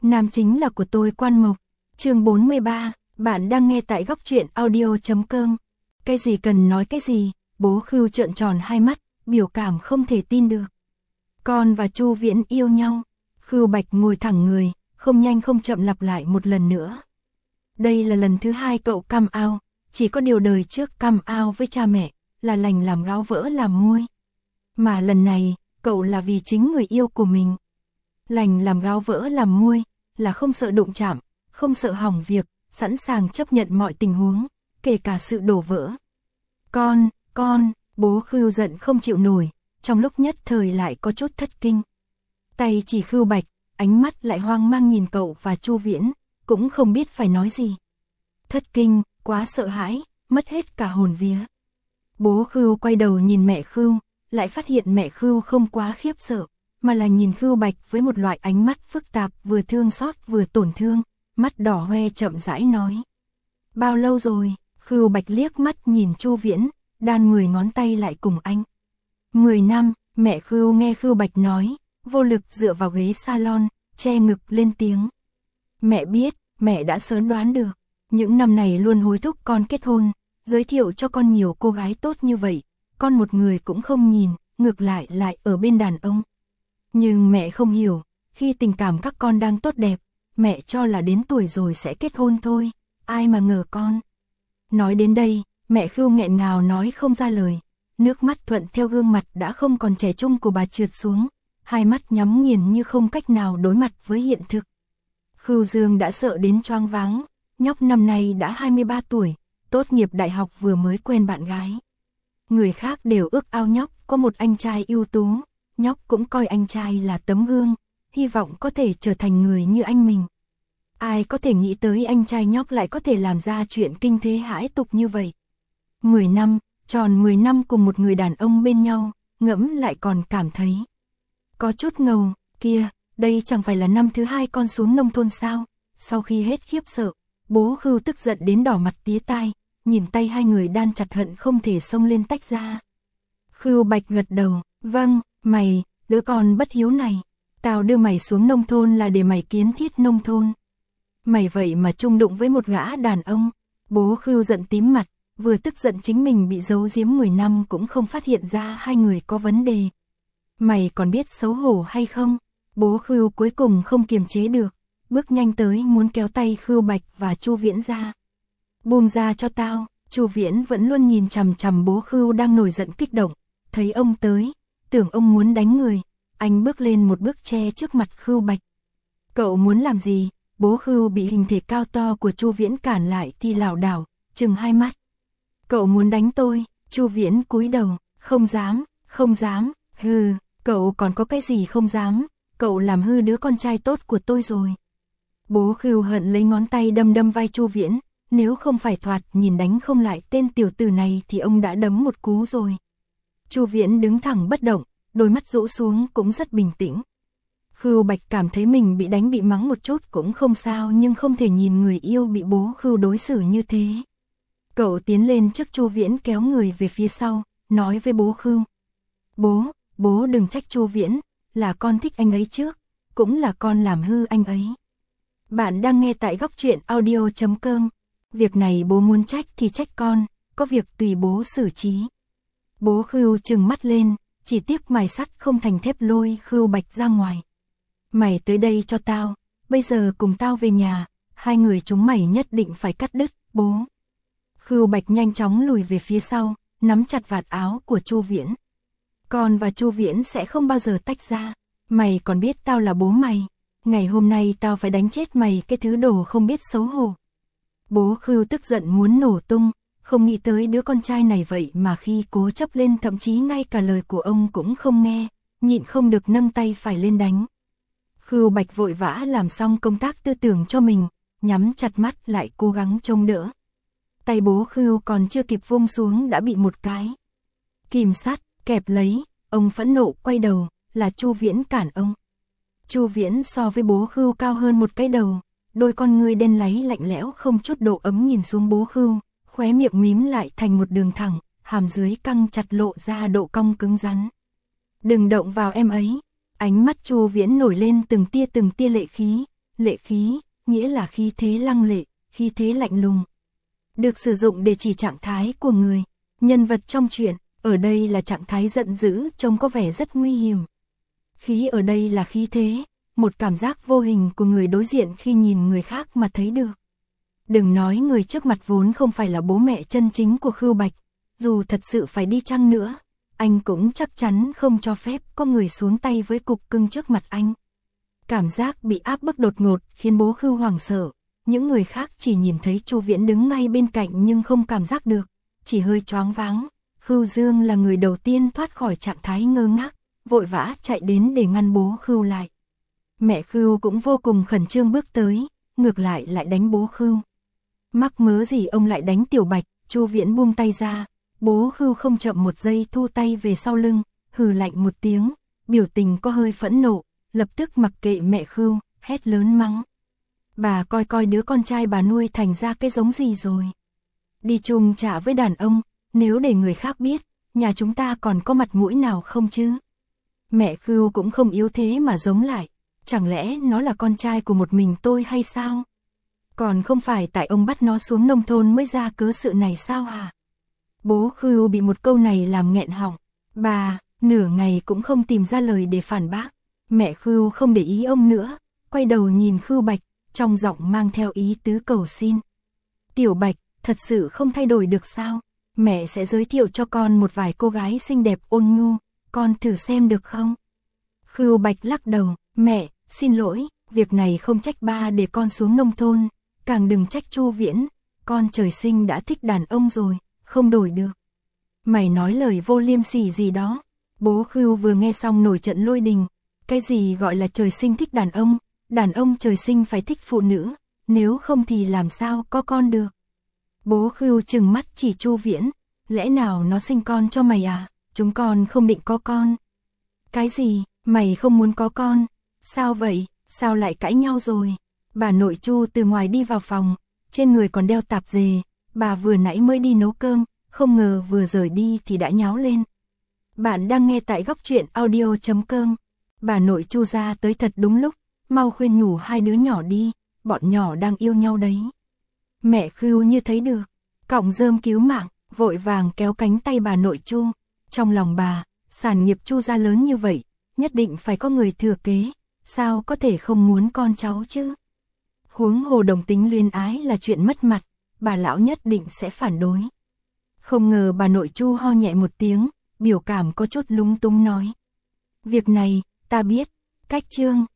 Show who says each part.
Speaker 1: Nam chính là của tôi Quan Mộc. Chương 43, bạn đang nghe tại góc truyện audio.com. Cái gì cần nói cái gì, bố Khưu trợn tròn hai mắt, biểu cảm không thể tin được. Con và Chu Viễn yêu nhau. Khưu Bạch ngồi thẳng người, không nhanh không chậm lặp lại một lần nữa. Đây là lần thứ hai cậu come out, chỉ có điều đời trước come out với cha mẹ, là lành làm gáo vỡ làm muôi. Mà lần này, cậu là vì chính người yêu của mình. Lành làm gáo vỡ làm muôi, là không sợ đụng chạm, không sợ hỏng việc, sẵn sàng chấp nhận mọi tình huống, kể cả sự đổ vỡ. Con, bố Khưu giận không chịu nổi, trong lúc nhất thời lại có chút thất kinh. Tay chỉ Khưu Bạch, ánh mắt lại hoang mang nhìn cậu và Chu Viễn, cũng không biết phải nói gì. Thất kinh, quá sợ hãi, mất hết cả hồn vía. Bố Khưu quay đầu nhìn mẹ Khưu, lại phát hiện mẹ Khưu không quá khiếp sợ, mà là nhìn Khưu Bạch với một loại ánh mắt phức tạp, vừa thương xót vừa tổn thương, mắt đỏ hoe chậm rãi nói. Bao lâu rồi? Khưu Bạch liếc mắt nhìn Chu Viễn, đan 10 ngón tay lại cùng anh. 10 năm, mẹ Khưu nghe Khưu Bạch nói, vô lực dựa vào ghế salon, che ngực lên tiếng. Mẹ biết, mẹ đã sớm đoán được, những năm này luôn hối thúc con kết hôn, giới thiệu cho con nhiều cô gái tốt như vậy, con một người cũng không nhìn, ngược lại ở bên đàn ông. Nhưng mẹ không hiểu, khi tình cảm các con đang tốt đẹp, mẹ cho là đến tuổi rồi sẽ kết hôn thôi, ai mà ngờ con. Nói đến đây, mẹ Khưu nghẹn ngào nói không ra lời, nước mắt thuận theo gương mặt đã không còn trẻ trung của bà trượt xuống, hai mắt nhắm nghiền như không cách nào đối mặt với hiện thực. Khưu Dương đã sợ đến choáng váng, nhóc năm nay đã 23 tuổi, tốt nghiệp đại học vừa mới quen bạn gái. Người khác đều ước ao nhóc có một anh trai ưu tú, nhóc cũng coi anh trai là tấm gương, hy vọng có thể trở thành người như anh mình. Ai có thể nghĩ tới anh trai nhóc lại có thể làm ra chuyện kinh thế hãi tục như vậy. 10 năm, tròn 10 năm cùng một người đàn ông bên nhau, ngẫm lại còn cảm thấy có chút ngầu. Kia, đây chẳng phải là năm thứ hai con xuống nông thôn sao? Sau khi hết khiếp sợ, bố Khưu tức giận đến đỏ mặt tía tai, nhìn tay hai người đan chặt hận không thể xông lên tách ra. Khưu Bạch gật đầu, vâng, mày, đứa con bất hiếu này, tao đưa mày xuống nông thôn là để mày kiến thiết nông thôn. Mày vậy mà chung đụng với một gã đàn ông. Bố Khưu giận tím mặt, vừa tức giận chính mình bị giấu giếm 10 năm cũng không phát hiện ra hai người có vấn đề. Mày còn biết xấu hổ hay không? Bố Khưu cuối cùng không kiềm chế được, bước nhanh tới muốn kéo tay Khưu Bạch và Chu Viễn ra. Buông ra cho tao. Chu Viễn vẫn luôn nhìn chằm chằm bố Khưu đang nổi giận kích động, thấy ông tới, tưởng ông muốn đánh người, anh bước lên một bước che trước mặt Khưu Bạch. Cậu muốn làm gì? Bố Khưu bị hình thể cao to của Chu Viễn cản lại thì lảo đảo, trừng hai mắt. Cậu muốn đánh tôi? Chu Viễn cúi đầu, không dám, hừ, cậu còn có cái gì không dám, cậu làm hư đứa con trai tốt của tôi rồi. Bố Khưu hận lấy ngón tay đâm vai Chu Viễn, nếu không phải thoạt nhìn đánh không lại tên tiểu tử này thì ông đã đấm một cú rồi. Chu Viễn đứng thẳng bất động, đôi mắt rũ xuống cũng rất bình tĩnh. Khưu Bạch cảm thấy mình bị đánh bị mắng một chút cũng không sao, nhưng không thể nhìn người yêu bị bố Khưu đối xử như thế. Cậu tiến lên trước Chu Viễn kéo người về phía sau, nói với bố Khưu. Bố đừng trách Chu Viễn, là con thích anh ấy trước, cũng là con làm hư anh ấy. Bạn đang nghe tại góc truyện audio.com. Việc này bố muốn trách thì trách con, có việc tùy bố xử trí. Bố Khưu trừng mắt lên, chỉ tiếc mài sắt không thành thép lôi Khưu Bạch ra ngoài. Mày tới đây cho tao, bây giờ cùng tao về nhà, hai người chúng mày nhất định phải cắt đứt, bố. Khưu Bạch nhanh chóng lùi về phía sau, nắm chặt vạt áo của Chu Viễn. Con và Chu Viễn sẽ không bao giờ tách ra, mày còn biết tao là bố mày, ngày hôm nay tao phải đánh chết mày cái thứ đồ không biết xấu hổ. Bố Khưu tức giận muốn nổ tung, không nghĩ tới đứa con trai này vậy mà khi cố chấp lên thậm chí ngay cả lời của ông cũng không nghe, nhịn không được nâng tay phải lên đánh. Khưu Bạch vội vã làm xong công tác tư tưởng cho mình, nhắm chặt mắt lại cố gắng trông đỡ. Tay bố Khưu còn chưa kịp vung xuống đã bị một cái kìm sắt kẹp lấy, ông phẫn nộ quay đầu, là Chu Viễn cản ông. Chu Viễn so với bố Khưu cao hơn một cái đầu, đôi con ngươi đen láy lạnh lẽo không chút độ ấm nhìn xuống bố Khưu, khóe miệng mím lại thành một đường thẳng, hàm dưới căng chặt lộ ra độ cong cứng rắn. Đừng động vào em ấy. Ánh mắt Chu Viễn nổi lên từng tia lệ khí, lệ khí, nghĩa là khí thế lăng lệ, khí thế lạnh lùng. Được sử dụng để chỉ trạng thái của người, nhân vật trong truyện, ở đây là trạng thái giận dữ, trông có vẻ rất nguy hiểm. Khí ở đây là khí thế, một cảm giác vô hình của người đối diện khi nhìn người khác mà thấy được. Đừng nói người trước mặt vốn không phải là bố mẹ chân chính của Khưu Bạch, dù thật sự phải đi chăng nữa, anh cũng chắc chắn không cho phép có người xuống tay với cục cưng trước mặt anh. Cảm giác bị áp bức đột ngột khiến bố Khưu hoảng sợ, những người khác chỉ nhìn thấy Chu Viễn đứng ngay bên cạnh nhưng không cảm giác được, chỉ hơi choáng váng. Khưu Dương là người đầu tiên thoát khỏi trạng thái ngơ ngác, vội vã chạy đến để ngăn bố Khưu lại. Mẹ Khưu cũng vô cùng khẩn trương bước tới, ngược lại đánh bố Khưu. Mắc mớ gì ông lại đánh Tiểu Bạch, Chu Viễn buông tay ra, bố Khưu không chậm một giây thu tay về sau lưng, hừ lạnh một tiếng, biểu tình có hơi phẫn nộ, lập tức mặc kệ mẹ Khưu, hét lớn mắng. Bà coi coi đứa con trai bà nuôi thành ra cái giống gì rồi. Đi chung trả với đàn ông, nếu để người khác biết, nhà chúng ta còn có mặt mũi nào không chứ? Mẹ Khưu cũng không yếu thế mà giống lại, chẳng lẽ nó là con trai của một mình tôi hay sao? Còn không phải tại ông bắt nó xuống nông thôn mới ra cớ sự này sao hả? Bố Khưu bị một câu này làm nghẹn họng, bà, nửa ngày cũng không tìm ra lời để phản bác. Mẹ Khưu không để ý ông nữa, quay đầu nhìn Khưu Bạch, trong giọng mang theo ý tứ cầu xin. Tiểu Bạch, thật sự không thay đổi được sao? Mẹ sẽ giới thiệu cho con một vài cô gái xinh đẹp ôn nhu, con thử xem được không? Khưu Bạch lắc đầu, mẹ, xin lỗi, việc này không trách ba để con xuống nông thôn, càng đừng trách Chu Viễn, con trời sinh đã thích đàn ông rồi, không đổi được. Mày nói lời vô liêm sỉ gì đó? Bố Khưu vừa nghe xong nổi trận lôi đình, cái gì gọi là trời sinh thích đàn ông trời sinh phải thích phụ nữ, nếu không thì làm sao có con được. Bố Khưu trừng mắt chỉ Chu Viễn, lẽ nào nó sinh con cho mày à, chúng con không định có con. Cái gì, mày không muốn có con, sao vậy, sao lại cãi nhau rồi? Bà nội Chu từ ngoài đi vào phòng, trên người còn đeo tạp dề, bà vừa nãy mới đi nấu cơm, không ngờ vừa rời đi thì đã nháo lên. Bạn đang nghe tại góc truyện audio.com. Bà nội Chu ra tới thật đúng lúc, mau khuyên nhủ hai đứa nhỏ đi, bọn nhỏ đang yêu nhau đấy. Mẹ Khưu như thấy được, cọng rơm cứu mạng, vội vàng kéo cánh tay bà nội Chu. Trong lòng bà, sản nghiệp Chu gia lớn như vậy, nhất định phải có người thừa kế, sao có thể không muốn con cháu chứ? Huống hồ đồng tính luyến ái là chuyện mất mặt, bà lão nhất định sẽ phản đối. Không ngờ bà nội Chu ho nhẹ một tiếng, biểu cảm có chút lúng túng nói. Việc này, ta biết, cách Trương,